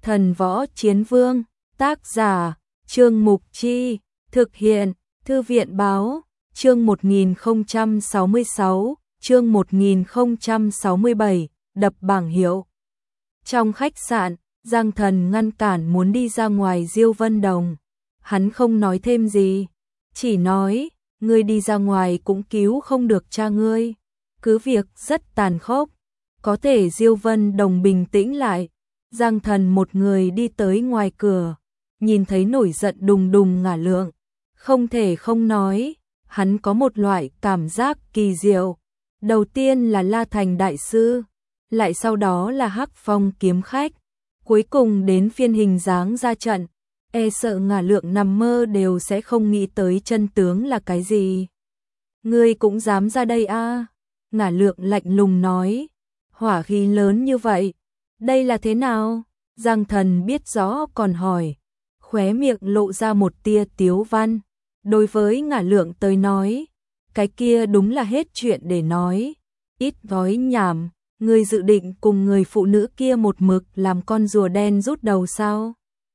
Thần Võ Chiến Vương, tác giả, Trương Mục Chi, thực hiện, Thư viện Báo, chương 1066, chương 1067, đập bảng hiệu. Trong khách sạn, Giang Thần ngăn cản muốn đi ra ngoài Diêu Vân Đồng. Hắn không nói thêm gì, chỉ nói, ngươi đi ra ngoài cũng cứu không được cha ngươi. Cứ việc rất tàn khốc, có thể Diêu Vân Đồng bình tĩnh lại. Giang Thần một người đi tới ngoài cửa, nhìn thấy nổi giận đùng đùng Ngả Lượng. Không thể không nói, hắn có một loại cảm giác kỳ diệu. Đầu tiên là La Thành Đại Sư, lại sau đó là Hắc Phong Kiếm Khách. Cuối cùng đến phiên Hình Dáng ra trận, e sợ Ngả Lượng nằm mơ đều sẽ không nghĩ tới chân tướng là cái gì. Ngươi cũng dám ra đây a? Ngả Lượng lạnh lùng nói, hỏa khí lớn như vậy, đây là thế nào? Giang Thần biết rõ còn hỏi, khóe miệng lộ ra một tia tiếu văn. Đối với Ngả Lượng tới nói, cái kia đúng là hết chuyện để nói. Ít nói nhảm, ngươi dự định cùng người phụ nữ kia một mực làm con rùa đen rút đầu sao?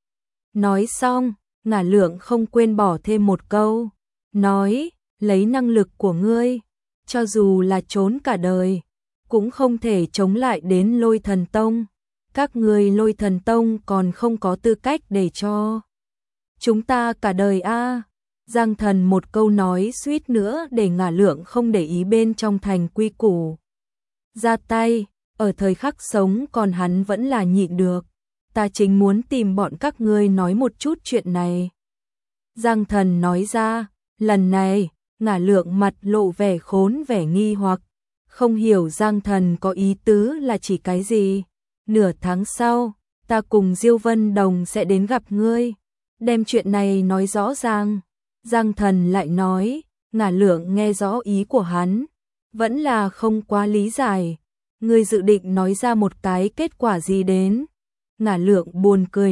Nói xong, Ngả Lượng không quên bỏ thêm một câu, nói, lấy năng lực của ngươi, cho dù là trốn cả đời, cũng không thể chống lại đến Lôi Thần Tông. Các ngươi Lôi Thần Tông còn không có tư cách để cho chúng ta cả đời a. Giang Thần một câu nói suýt nữa để Ngả Lượng không để ý bên trong thành quy củ. Ra tay, ở thời khắc sống còn hắn vẫn là nhịn được. Ta chính muốn tìm bọn các ngươi nói một chút chuyện này. Giang Thần nói ra, lần này, Ngả Lượng mặt lộ vẻ khốn vẻ nghi hoặc, không hiểu Giang Thần có ý tứ là chỉ cái gì. Nửa tháng sau, ta cùng Diêu Vân Đồng sẽ đến gặp ngươi, đem chuyện này nói rõ ràng. Giang Thần lại nói, Ngả Lượng nghe rõ ý của hắn, vẫn là không quá lý giải. Ngươi dự định nói ra một cái kết quả gì đến? Ngả Lượng buồn cười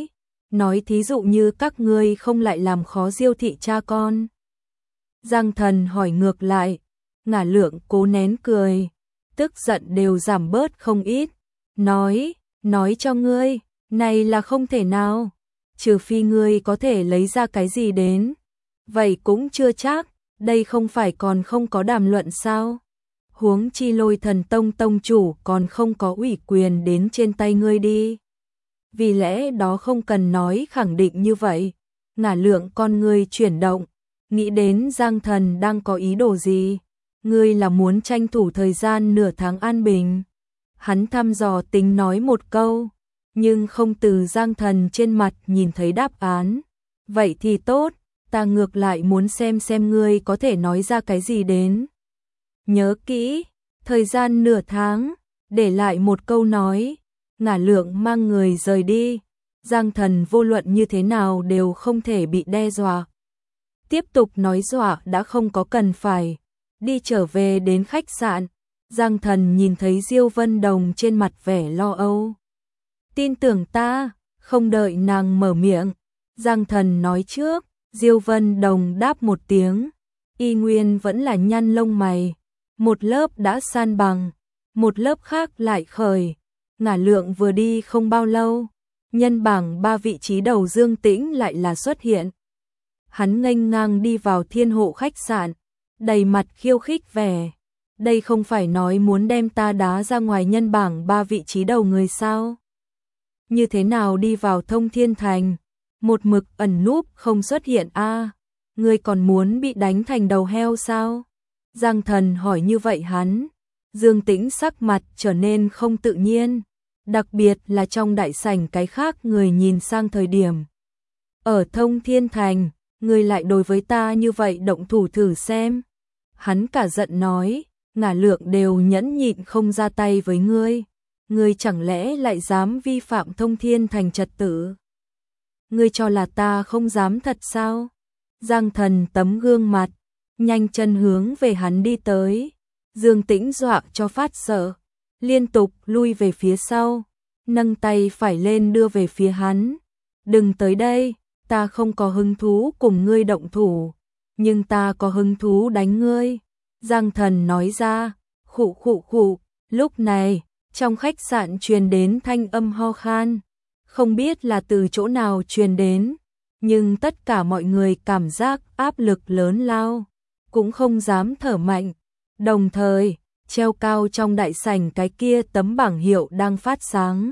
nói thí dụ như các ngươi không lại làm khó Diêu thị cha con. Giang Thần hỏi ngược lại, Ngả Lượng cố nén cười, tức giận đều giảm bớt không ít, nói cho ngươi, này là không thể nào, trừ phi ngươi có thể lấy ra cái gì đến. Vậy cũng chưa chắc, đây không phải còn không có đàm luận sao? Huống chi Lôi Thần Tông tông chủ còn không có ủy quyền đến trên tay ngươi đi. Vì lẽ đó không cần nói khẳng định như vậy. Ngả Lượng con ngươi chuyển động, nghĩ đến Giang Thần đang có ý đồ gì. Ngươi là muốn tranh thủ thời gian nửa tháng an bình. Hắn thăm dò tính nói một câu, nhưng không từ Giang Thần trên mặt nhìn thấy đáp án. Vậy thì tốt, ta ngược lại muốn xem ngươi có thể nói ra cái gì đến. Nhớ kỹ, thời gian nửa tháng, để lại một câu nói. Ngả Lượng mang người rời đi. Giang Thần vô luận như thế nào đều không thể bị đe dọa. Tiếp tục nói dọa đã không có cần phải. Đi trở về đến khách sạn, Giang Thần nhìn thấy Diêu Vân Đồng trên mặt vẻ lo âu. Tin tưởng ta, không đợi nàng mở miệng, Giang Thần nói trước. Diêu Vân Đồng đáp một tiếng, y nguyên vẫn là nhăn lông mày. Một lớp đã san bằng, một lớp khác lại khởi. Ngả Lượng vừa đi không bao lâu, nhân bảng 3 vị trí đầu Dương Tĩnh lại là xuất hiện. Hắn nghênh ngang đi vào Thiên Hộ khách sạn, đầy mặt khiêu khích vẻ. Đây không phải nói muốn đem ta đá ra ngoài nhân bảng 3 vị trí đầu người sao? Như thế nào đi vào Thông Thiên Thành, một mực ẩn núp không xuất hiện a? Ngươi còn muốn bị đánh thành đầu heo sao? Giang Thần hỏi như vậy hắn. Dương Tĩnh sắc mặt trở nên không tự nhiên, đặc biệt là trong đại sảnh cái khác người nhìn sang thời điểm. Ở Thông Thiên Thành, ngươi lại đối với ta như vậy động thủ thử xem. Hắn cả giận nói, Ngả Lượng đều nhẫn nhịn không ra tay với ngươi. Ngươi chẳng lẽ lại dám vi phạm Thông Thiên Thành trật tự? Ngươi cho là ta không dám thật sao? Giang Thần tấm gương mặt, nhanh chân hướng về hắn đi tới. Dương Tĩnh dọa cho phát sợ, liên tục lui về phía sau, nâng tay phải lên đưa về phía hắn. Đừng tới đây, ta không có hứng thú cùng ngươi động thủ, nhưng ta có hứng thú đánh ngươi. Giang Thần nói ra, khụ khụ khụ. Lúc này, trong khách sạn truyền đến thanh âm ho khan. Không biết là từ chỗ nào truyền đến, nhưng tất cả mọi người cảm giác áp lực lớn lao, cũng không dám thở mạnh. Đồng thời, treo cao trong đại sảnh cái kia tấm bảng hiệu đang phát sáng.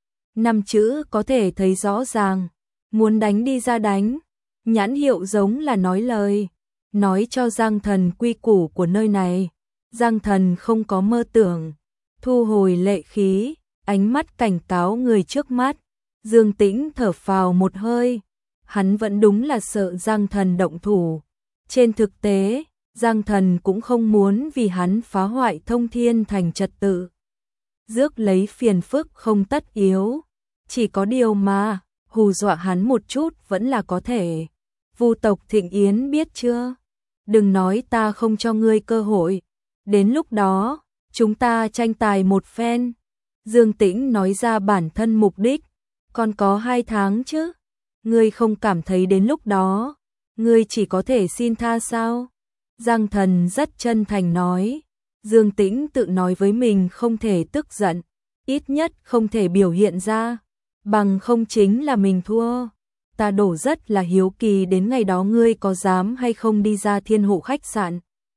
5 chữ có thể thấy rõ ràng, muốn đánh đi ra đánh. Nhãn hiệu giống là nói lời, nói cho Giang Thần quy củ của nơi này. Giang Thần không có mơ tưởng, thu hồi lệ khí, ánh mắt cảnh cáo người trước mắt. Dương Tĩnh thở phào một hơi, hắn vẫn đúng là sợ Giang Thần động thủ. Trên thực tế, Giang Thần cũng không muốn vì hắn phá hoại Thông Thiên Thành trật tự, rước lấy phiền phức không tất yếu. Chỉ có điều mà, hù dọa hắn một chút vẫn là có thể. Vu tộc Thịnh Yến biết chưa? Đừng nói ta không cho ngươi cơ hội. Đến lúc đó, chúng ta tranh tài một phen. Dương Tĩnh nói ra bản thân mục đích. Còn có 2 tháng chứ? Ngươi không cảm thấy đến lúc đó, ngươi chỉ có thể xin tha sao? Giang Thần rất chân thành nói. Dương Tĩnh tự nói với mình không thể tức giận, ít nhất không thể biểu hiện ra, bằng không chính là mình thua. Ta đổ rất là hiếu kỳ đến ngày đó ngươi có dám hay không đi ra Thiên Hộ khách sạn,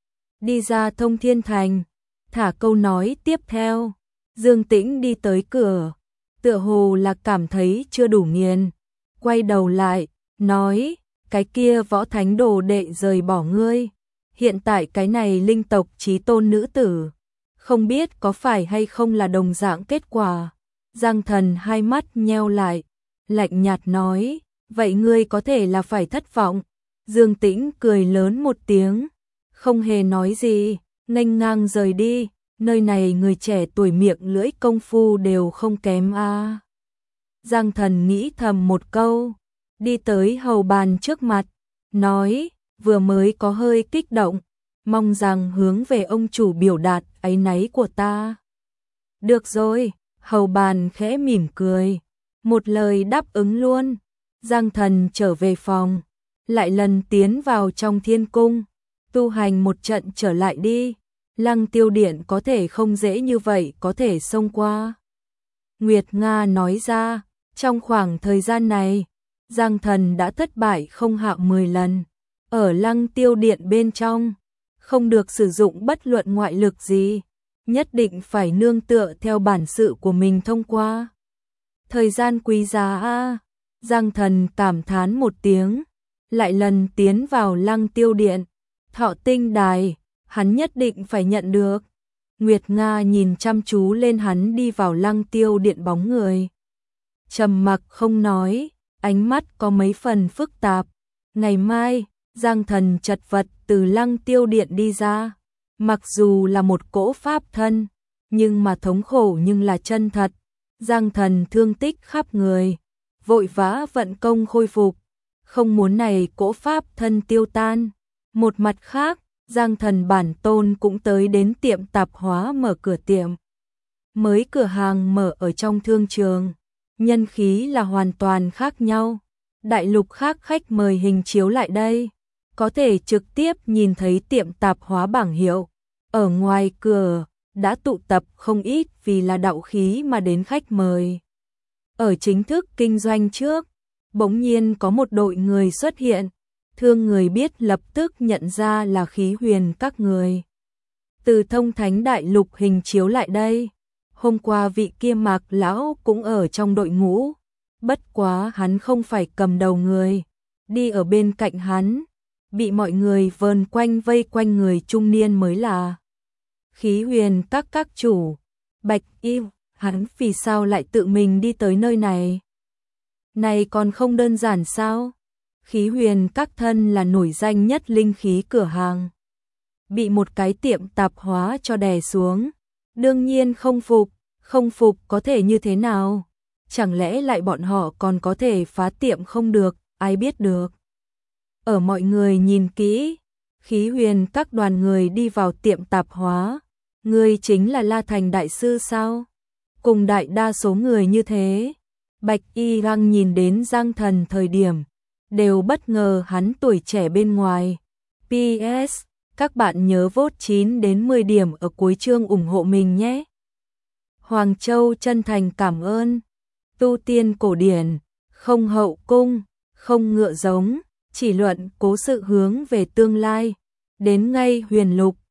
đi ra Thông Thiên Thành. Thả câu nói tiếp theo, Dương Tĩnh đi tới cửa, tựa hồ là cảm thấy chưa đủ nghiền, quay đầu lại, nói, cái kia Võ Thánh đồ đệ rời bỏ ngươi, hiện tại cái này linh tộc chí tôn nữ tử, không biết có phải hay không là đồng dạng kết quả. Giang Thần hai mắt nheo lại, lạnh nhạt nói, vậy ngươi có thể là phải thất vọng. Dương Tĩnh cười lớn một tiếng, không hề nói gì, nghênh ngang rời đi. Nơi này người trẻ tuổi miệng lưỡi công phu đều không kém a. Giang Thần nghĩ thầm một câu, đi tới hầu bàn trước mặt, nói, vừa mới có hơi kích động, mong rằng hướng về ông chủ biểu đạt áy náy của ta. Được rồi, hầu bàn khẽ mỉm cười, một lời đáp ứng luôn. Giang Thần trở về phòng, lại lần tiến vào trong thiên cung, tu hành một trận trở lại đi. Lăng Tiêu Điện có thể không dễ như vậy có thể xông qua. Nguyệt Nga nói ra, trong khoảng thời gian này, Giang Thần đã thất bại không hạ 10 lần. Ở Lăng Tiêu Điện bên trong, không được sử dụng bất luận ngoại lực gì, nhất định phải nương tựa theo bản sự của mình thông qua. Thời gian quý giá a. Giang Thần cảm thán một tiếng, lại lần tiến vào Lăng Tiêu Điện, Thọ Tinh Đài, hắn nhất định phải nhận được. Nguyệt Nga nhìn chăm chú lên hắn đi vào Lăng Tiêu Điện bóng người, trầm mặc không nói, ánh mắt có mấy phần phức tạp. Ngày mai, Giang Thần chật vật từ Lăng Tiêu Điện đi ra, mặc dù là một cỗ pháp thân, nhưng mà thống khổ nhưng là chân thật. Giang Thần thương tích khắp người, vội vã vận công khôi phục, không muốn này cỗ pháp thân tiêu tan. Một mặt khác, Giang Thần bản tôn cũng tới đến tiệm tạp hóa mở cửa tiệm. Mới cửa hàng mở ở trong thương trường, nhân khí là hoàn toàn khác nhau. Đại lục khác khách mời hình chiếu lại đây, có thể trực tiếp nhìn thấy tiệm tạp hóa bảng hiệu. Ở ngoài cửa đã tụ tập không ít vì là đạo khí mà đến khách mời. Ở chính thức kinh doanh trước, bỗng nhiên có một đội người xuất hiện. Thương người biết lập tức nhận ra là Khí Huyền các người. Từ Thông Thánh Đại Lục hình chiếu lại đây. Hôm qua vị kia Mạc lão cũng ở trong đội ngũ. Bất quá hắn không phải cầm đầu người, đi ở bên cạnh hắn, bị mọi người vờn quanh vây quanh người trung niên mới là Khí Huyền các chủ. Bạch Y, hắn vì sao lại tự mình đi tới nơi này? Này còn không đơn giản sao? Khí Huyền các thân là nổi danh nhất linh khí cửa hàng, bị một cái tiệm tạp hóa cho đè xuống, đương nhiên không phục có thể như thế nào? Chẳng lẽ lại bọn họ còn có thể phá tiệm không được, ai biết được. Ở mọi người nhìn kỹ, Khí Huyền các đoàn người đi vào tiệm tạp hóa, người chính là La Thành đại sư sao? Cùng đại đa số người như thế. Bạch Y Răng nhìn đến Giang Thần thời điểm đều bất ngờ hắn tuổi trẻ bên ngoài. PS, các bạn nhớ vote 9 đến 10 điểm ở cuối chương ủng hộ mình nhé. Hoàng Châu chân thành cảm ơn. tu tiên cổ điển, không hậu cung, không ngựa giống, chỉ luận cố sự hướng về tương lai. Đến ngay Huyền Lục,